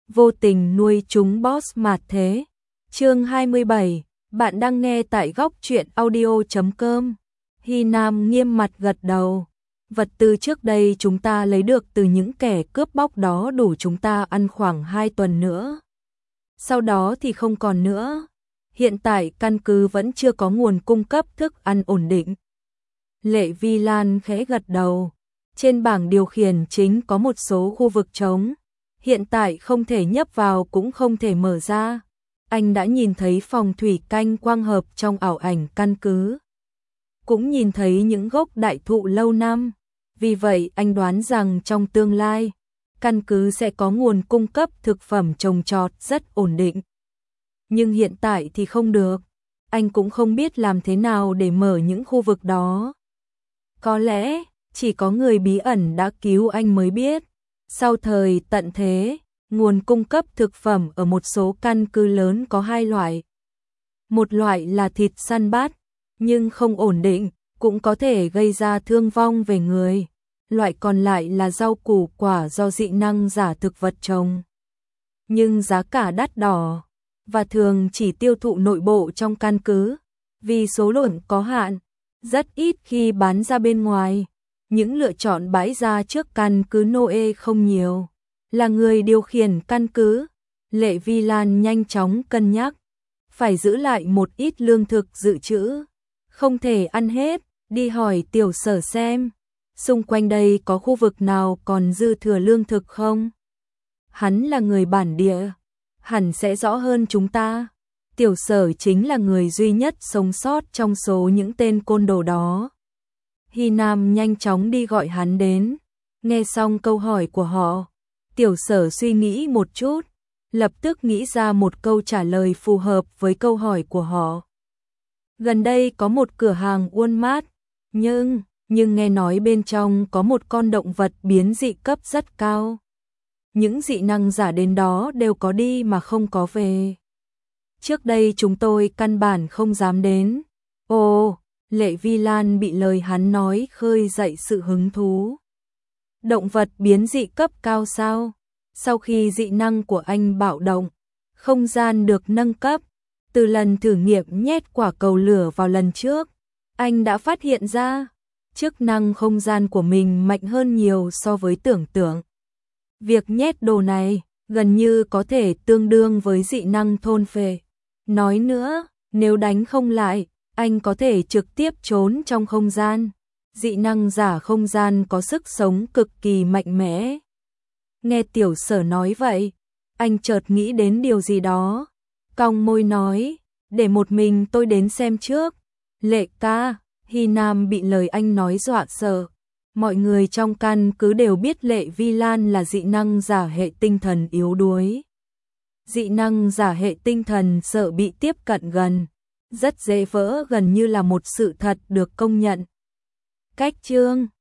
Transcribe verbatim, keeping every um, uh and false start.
vô tình nuôi chúng boss mạt thế. Chương hai mươi bảy, bạn đang nghe tại góc truyện audio chấm com. Hy Nam nghiêm mặt gật đầu. Vật tư trước đây chúng ta lấy được từ những kẻ cướp bóc đó đủ chúng ta ăn khoảng hai tuần nữa. Sau đó thì không còn nữa. Hiện tại căn cứ vẫn chưa có nguồn cung cấp thức ăn ổn định. Lệ Vi Lan khẽ gật đầu. Trên bảng điều khiển chính có một số khu vực trống. Hiện tại không thể nhấp vào cũng không thể mở ra. Anh đã nhìn thấy phòng thủy canh quang hợp trong ảo ảnh căn cứ. Cũng nhìn thấy những gốc đại thụ lâu năm. Vì vậy anh đoán rằng trong tương lai, căn cứ sẽ có nguồn cung cấp thực phẩm trồng trọt rất ổn định. Nhưng hiện tại thì không được. Anh cũng không biết làm thế nào để mở những khu vực đó. Có lẽ chỉ có người bí ẩn đã cứu anh mới biết. Sau thời tận thế, nguồn cung cấp thực phẩm ở một số căn cứ lớn có hai loại. Một loại là thịt săn bắt, nhưng không ổn định, cũng có thể gây ra thương vong về người. Loại còn lại là rau củ quả do dị năng giả thực vật trồng. Nhưng giá cả đắt đỏ, và thường chỉ tiêu thụ nội bộ trong căn cứ, vì số lượng có hạn, rất ít khi bán ra bên ngoài. Những lựa chọn bãi ra trước căn cứ Noe không nhiều. Là người điều khiển căn cứ, Lệ Vi Lan nhanh chóng cân nhắc. Phải giữ lại một ít lương thực dự trữ. Không thể ăn hết, đi hỏi Tiểu Sở xem. Xung quanh đây có khu vực nào còn dư thừa lương thực không? Hắn là người bản địa, hẳn sẽ rõ hơn chúng ta. Tiểu Sở chính là người duy nhất sống sót trong số những tên côn đồ đó. Hy Nam nhanh chóng đi gọi hắn đến. Nghe xong câu hỏi của họ, Tiểu Sở suy nghĩ một chút, lập tức nghĩ ra một câu trả lời phù hợp với câu hỏi của họ. Gần đây có một cửa hàng Walmart, nhưng, nhưng nghe nói bên trong có một con động vật biến dị cấp rất cao. Những dị năng giả đến đó đều có đi mà không có về. Trước đây chúng tôi căn bản không dám đến. Ồ, Lệ Vi Lan bị lời hắn nói khơi dậy sự hứng thú. Động vật biến dị cấp cao sao? Sau khi dị năng của anh bạo động, không gian được nâng cấp. Từ lần thử nghiệm nhét quả cầu lửa vào lần trước, anh đã phát hiện ra chức năng không gian của mình mạnh hơn nhiều so với tưởng tượng. Việc nhét đồ này gần như có thể tương đương với dị năng thôn phệ. Nói nữa, nếu đánh không lại, anh có thể trực tiếp trốn trong không gian. Dị năng giả không gian có sức sống cực kỳ mạnh mẽ. Nghe Tiểu Sở nói vậy, anh chợt nghĩ đến điều gì đó. Cong môi nói, để một mình tôi đến xem trước. Lệ ca, Hy Nam bị lời anh nói dọa sợ. Mọi người trong căn cứ đều biết Lệ Vi Lan là dị năng giả hệ tinh thần yếu đuối. Dị năng giả hệ tinh thần sợ bị tiếp cận gần, rất dễ vỡ, gần như là một sự thật được công nhận. Cách chương